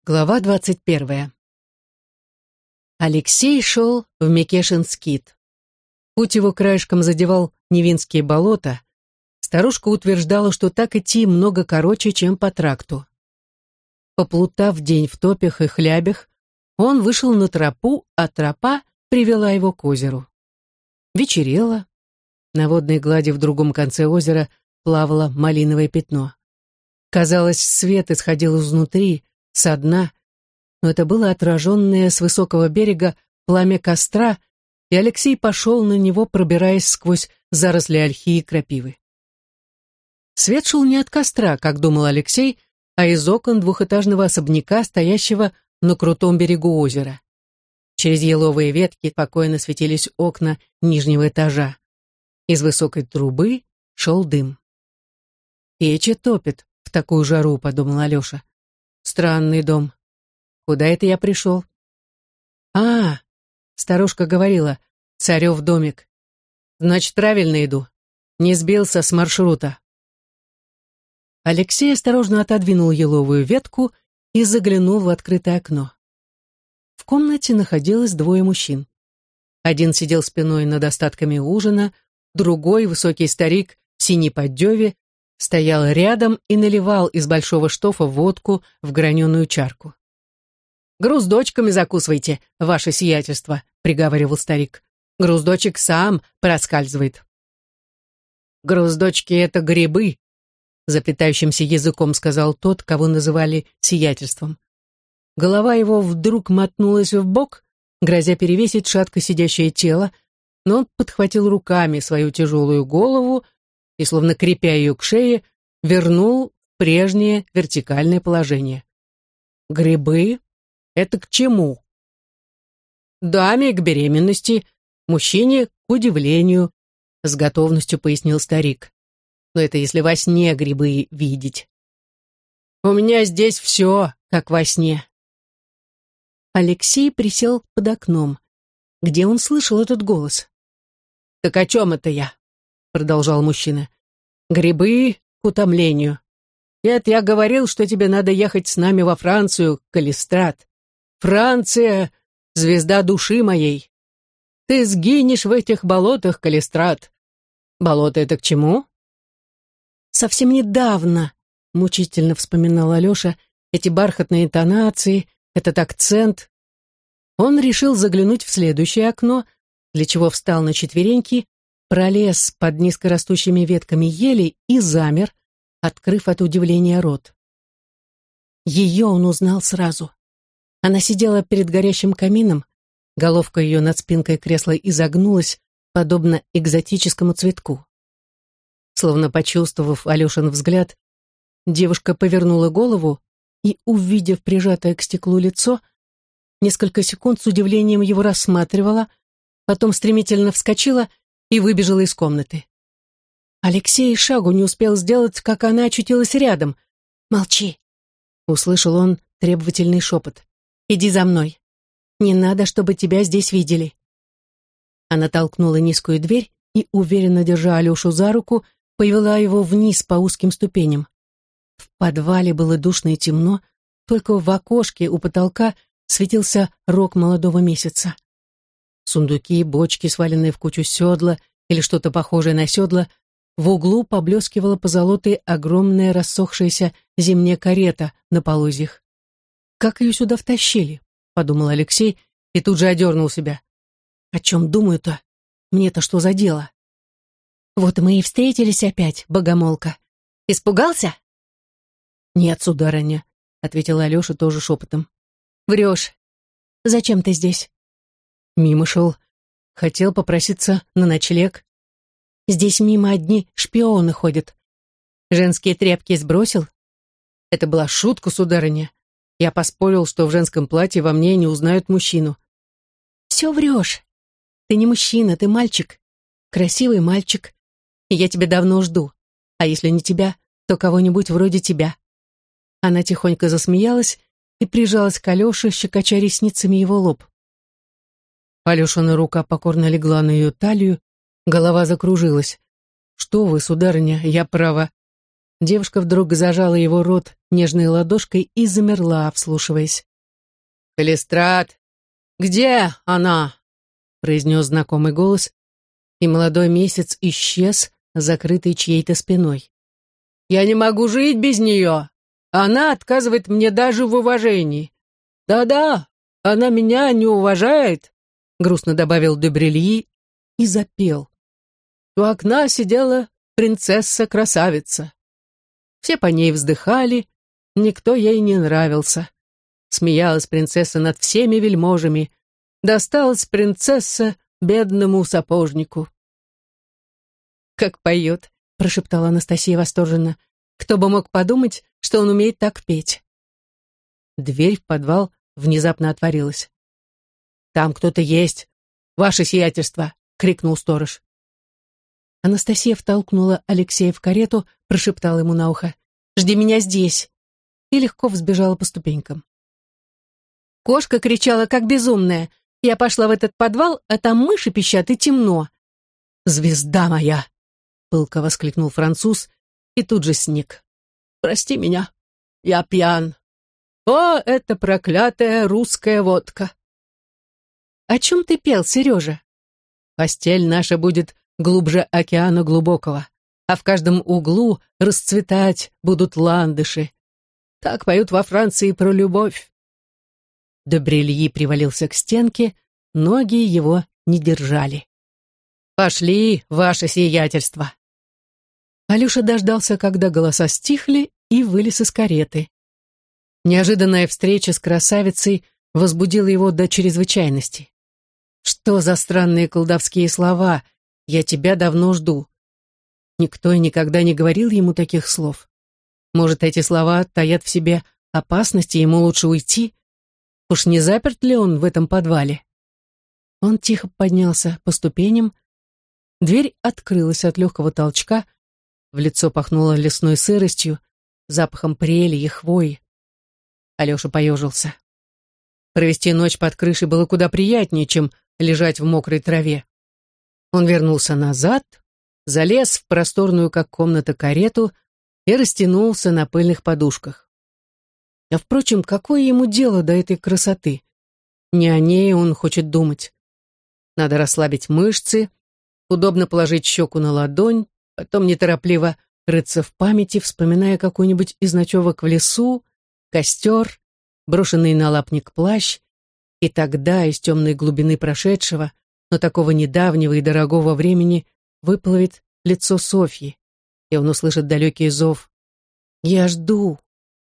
Глава 21. Алексей шел в Мекешин-Скит. Путь его краешком задевал Невинские болота. Старушка утверждала, что так идти много короче, чем по тракту. Поплутав день в топях и хлябях, он вышел на тропу, а тропа привела его к озеру. Вечерело. На водной глади в другом конце озера плавало малиновое пятно. Казалось, свет исходил изнутри, со дна, но это было отраженное с высокого берега пламя костра, и Алексей пошел на него, пробираясь сквозь заросли ольхи и крапивы. Свет шел не от костра, как думал Алексей, а из окон двухэтажного особняка, стоящего на крутом берегу озера. Через еловые ветки спокойно светились окна нижнего этажа. Из высокой трубы шел дым. «Печи топит в такую жару», — подумал Алеша. «Странный дом. Куда это я пришел?» Старушка говорила, Царев домик. Значит, правильно иду. Не сбился с маршрута». Алексей осторожно отодвинул еловую ветку и заглянул в открытое окно. В комнате находилось двое мужчин. Один сидел спиной над остатками ужина, другой, высокий старик в синей поддеве, стоял рядом и наливал из большого штофа водку в граненую чарку. «Груздочками закусывайте, ваше сиятельство», — приговаривал старик. «Груздочек сам проскальзывает». «Груздочки — это грибы», — заплетающимся языком сказал тот, кого называли сиятельством. Голова его вдруг мотнулась вбок, грозя перевесить шатко сидящее тело, но он подхватил руками свою тяжелую голову и, словно крепя ее к шее, вернул в прежнее вертикальное положение. «Грибы? Это к чему?» «Даме к беременности, мужчине к удивлению», — с готовностью пояснил старик. «Но это если во сне грибы видеть. У меня здесь все, как во сне». Алексей присел под окном. Где он слышал этот голос? «Так о чем это я?» — продолжал мужчина. «Грибы к утомлению. Это я говорил, что тебе надо ехать с нами во Францию, Калистрат. Франция — звезда души моей. Ты сгинешь в этих болотах, Калистрат. Болото — это к чему?» «Совсем недавно», — мучительно вспоминал Алеша, эти бархатные интонации, этот акцент. Он решил заглянуть в следующее окно, для чего встал на четвереньки, пролез под низкорастущими ветками ели и замер, открыв от удивления рот. Ее он узнал сразу. Она сидела перед горящим камином, головка ее над спинкой кресла изогнулась, подобно экзотическому цветку. Словно почувствовав Алешин взгляд, девушка повернула голову и, увидев прижатое к стеклу лицо, несколько секунд с удивлением его рассматривала, потом стремительно вскочила и выбежала из комнаты. Алексей шагу не успел сделать, как она очутилась рядом. «Молчи!» — услышал он требовательный шепот. «Иди за мной. Не надо, чтобы тебя здесь видели». Она толкнула низкую дверь и, уверенно держа Алешу за руку, повела его вниз по узким ступеням. В подвале было душно и темно, только в окошке у потолка светился рог молодого месяца. Сундуки, бочки, сваленные в кучу седла или что-то похожее на седла, в углу поблескивала позолотой огромная рассохшаяся зимняя карета на полозьях. «Как ее сюда втащили?» — подумал Алексей и тут же одернул себя. «О чем думаю-то? Мне-то что за дело?» «Вот мы и встретились опять, богомолка. Испугался?» «Нет, сударыня», — ответил Алеша тоже шепотом. «Врешь. Зачем ты здесь?» «Мимо шел. Хотел попроситься на ночлег». «Здесь мимо одни шпионы ходят. Женские тряпки сбросил?» «Это была шутка, сударыня. Я поспорил, что в женском платье во мне не узнают мужчину». «Все врешь. Ты не мужчина, ты мальчик. Красивый мальчик. И я тебя давно жду. А если не тебя, то кого-нибудь вроде тебя». Она тихонько засмеялась и прижалась к Алёше, щекоча ресницами его лоб. Алешина рука покорно легла на ее талию, голова закружилась. «Что вы, сударыня, я права. Девушка вдруг зажала его рот нежной ладошкой и замерла, вслушиваясь. «Калистрат, где она?» — произнес знакомый голос, и молодой месяц исчез, закрытый чьей-то спиной. «Я не могу жить без нее. Она отказывает мне даже в уважении. Да-да, она меня не уважает», — грустно добавил де Брильи и запел. «У окна сидела принцесса-красавица. Все по ней вздыхали, никто ей не нравился. Смеялась принцесса над всеми вельможами. Досталась принцесса бедному сапожнику». «Как поет», — прошептала Анастасия восторженно. «Кто бы мог подумать, что он умеет так петь?» Дверь в подвал внезапно отворилась. «Там кто-то есть, ваше сиятельство!» — крикнул сторож. Анастасия втолкнула Алексея в карету, прошептала ему на ухо: «Жди меня здесь!» и легко взбежала по ступенькам. Кошка кричала, как безумная. Я пошла в этот подвал, а там мыши пищат и темно. «Звезда моя!» — пылко воскликнул француз и тут же сник. «Прости меня, я пьян. О, это проклятая русская водка!» «О чем ты пел, Сережа?» «Постель наша будет глубже океана глубокого, а в каждом углу расцветать будут ландыши. Так поют во Франции про любовь». Де Брильи привалился к стенке, ноги его не держали. «Пошли, ваше сиятельство!» Алеша дождался, когда голоса стихли, и вылез из кареты. Неожиданная встреча с красавицей возбудила его до чрезвычайности. Что за странные колдовские слова «я тебя давно жду»? Никто и никогда не говорил ему таких слов. Может, эти слова таят в себе опасность, и ему лучше уйти? Уж не заперт ли он в этом подвале? Он тихо поднялся по ступеням. Дверь открылась от легкого толчка, в лицо пахнуло лесной сыростью, запахом прели и хвои. Алеша поежился. Провести ночь под крышей было куда приятнее, чем лежать в мокрой траве. Он вернулся назад, залез в просторную, как комната, карету и растянулся на пыльных подушках. А, впрочем, какое ему дело до этой красоты? Не о ней он хочет думать. Надо расслабить мышцы, удобно положить щеку на ладонь, потом неторопливо рыться в памяти, вспоминая какую-нибудь из ночевок в лесу, костер, брошенный на лапник плащ, и тогда из темной глубины прошедшего, но такого недавнего и дорогого времени, выплывет лицо Софьи, и он услышит далекий зов: «Я жду».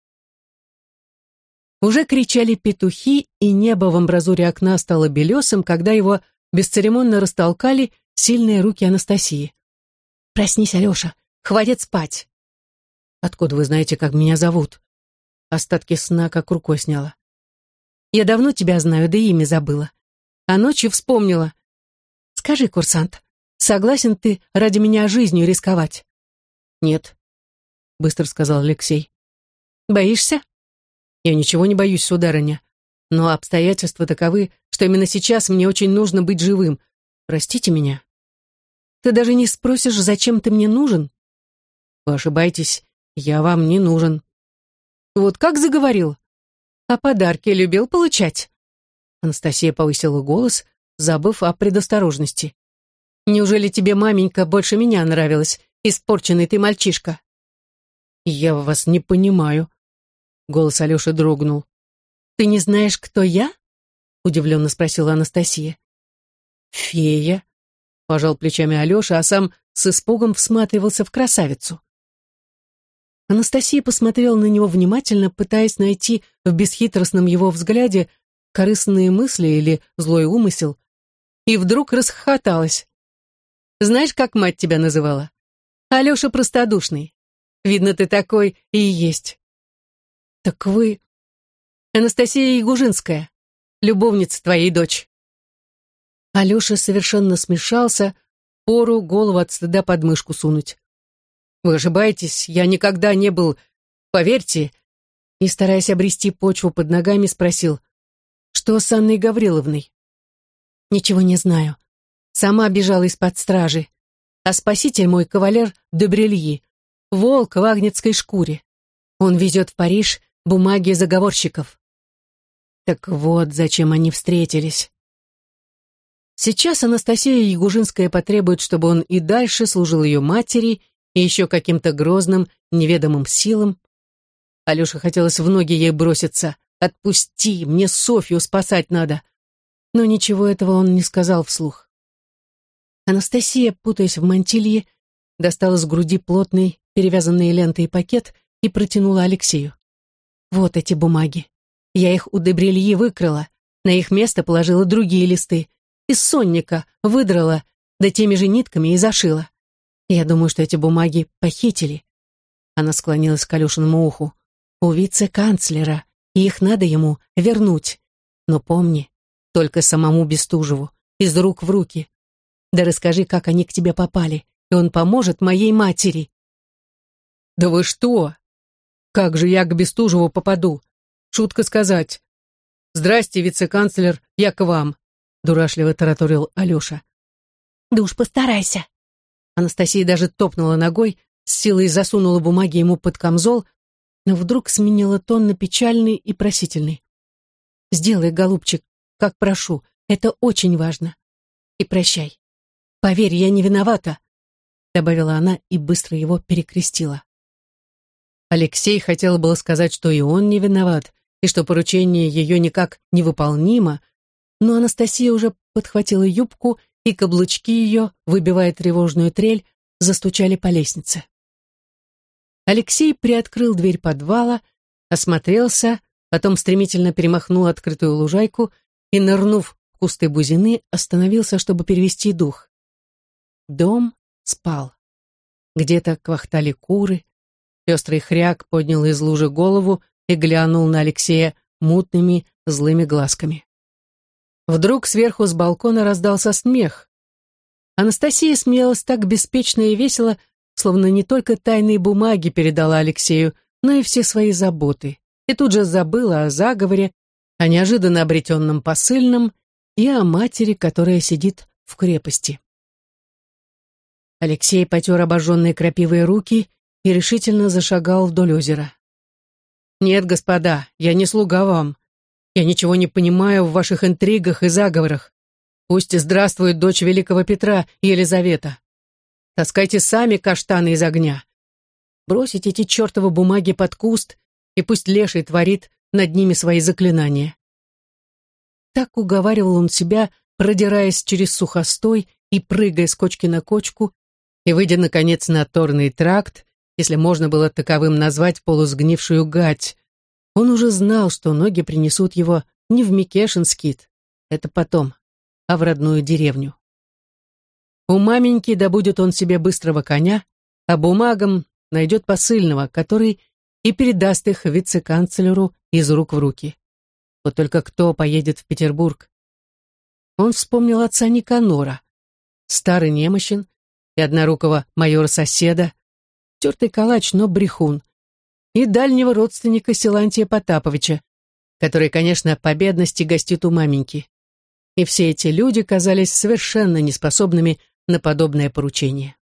Уже кричали петухи, и небо в амбразуре окна стало белесым, когда его бесцеремонно растолкали сильные руки Анастасии. «Проснись, Алеша, хватит спать!» «Откуда вы знаете, как меня зовут?» Остатки сна как рукой сняла. «Я давно тебя знаю, да и имя забыла. А ночью вспомнила. Скажи, курсант, согласен ты ради меня жизнью рисковать?» «Нет», — быстро сказал Алексей. «Боишься?» «Я ничего не боюсь, сударыня. Но обстоятельства таковы, что именно сейчас мне очень нужно быть живым. Простите меня». «Ты даже не спросишь, зачем ты мне нужен?» «Вы ошибаетесь, я вам не нужен». «Вот как заговорил? А подарки любил получать?» Анастасия повысила голос, забыв о предосторожности. «Неужели тебе, маменька, больше меня нравилась, испорченный ты мальчишка?» «Я вас не понимаю», — голос Алеши дрогнул. «Ты не знаешь, кто я?» — удивленно спросила Анастасия. «Фея», — пожал плечами Алеша, а сам с испугом всматривался в красавицу. Анастасия посмотрела на него внимательно, пытаясь найти в бесхитростном его взгляде корыстные мысли или злой умысел, и вдруг расхохоталась. «Знаешь, как мать тебя называла? Алеша простодушный. Видно, ты такой и есть». «Так вы...» «Анастасия Ягужинская, любовница твоей дочь». Алеша совершенно смешался, пору голову от стыда под мышку сунуть. «Вы ошибаетесь, я никогда не был, поверьте», и, стараясь обрести почву под ногами, спросил: «Что с Анной Гавриловной?» «Ничего не знаю. Сама бежала из-под стражи. А спаситель мой кавалер де Брильи. волк в агнецкой шкуре. Он везет в Париж бумаги заговорщиков. Так вот, зачем они встретились. Сейчас Анастасия Ягужинская потребует, чтобы он и дальше служил ее матери и еще каким-то грозным, неведомым силам. Алёше хотелось в ноги ей броситься. «Отпусти, мне Софью спасать надо!» Но ничего этого он не сказал вслух. Анастасия, путаясь в мантилье, достала с груди плотный, перевязанный лентой пакет и протянула Алексею. «Вот эти бумаги. Я их у Дебрильи выкрала, на их место положила другие листы. Из сонника выдрала, да теми же нитками и зашила. Я думаю, что эти бумаги похитили». Она склонилась к Алешиному уху. «У вице-канцлера, и их надо ему вернуть. Но помни, только самому Бестужеву, из рук в руки. Да расскажи, как они к тебе попали, и он поможет моей матери». «Да вы что? Как же я к Бестужеву попаду? Шутка сказать. Здрасте, вице-канцлер, я к вам», дурашливо тараторил Алеша. «Да уж постарайся». Анастасия даже топнула ногой, с силой засунула бумаги ему под камзол, но вдруг сменила тон на печальный и просительный. «Сделай, голубчик, как прошу, это очень важно. И прощай. Поверь, я не виновата», добавила она и быстро его перекрестила. Алексей хотел было сказать, что и он не виноват, и что поручение ее никак невыполнимо, но Анастасия уже подхватила юбку, и каблучки ее, выбивая тревожную трель, застучали по лестнице. Алексей приоткрыл дверь подвала, осмотрелся, потом стремительно перемахнул открытую лужайку и, нырнув в кусты бузины, остановился, чтобы перевести дух. Дом спал. Где-то квахтали куры. Пестрый хряк поднял из лужи голову и глянул на Алексея мутными злыми глазками. Вдруг сверху с балкона раздался смех. Анастасия смеялась так беспечно и весело, словно не только тайные бумаги передала Алексею, но и все свои заботы, и тут же забыла о заговоре, о неожиданно обретенном посыльном и о матери, которая сидит в крепости. Алексей потер обожженные крапивой руки и решительно зашагал вдоль озера. «Нет, господа, я не слуга вам. Я ничего не понимаю в ваших интригах и заговорах. Пусть здравствует дочь великого Петра, Елизавета. Таскайте сами каштаны из огня. Бросите эти чертовы бумаги под куст, и пусть леший творит над ними свои заклинания». Так уговаривал он себя, продираясь через сухостой и прыгая с кочки на кочку, и выйдя, наконец, на торный тракт, если можно было таковым назвать полусгнившую гать. Он уже знал, что ноги принесут его не в Микешин-скит, это потом, а в родную деревню. У маменьки добудет он себе быстрого коня, а бумагам найдет посыльного, который и передаст их вице-канцлеру из рук в руки. Вот только кто поедет в Петербург? Он вспомнил отца Никанора, старый немощен, и однорукого майора-соседа, тертый калач, но брехун, и дальнего родственника Силантия Потаповича, который, конечно, по бедности гостит у маменьки. И все эти люди казались совершенно неспособными на подобное поручение.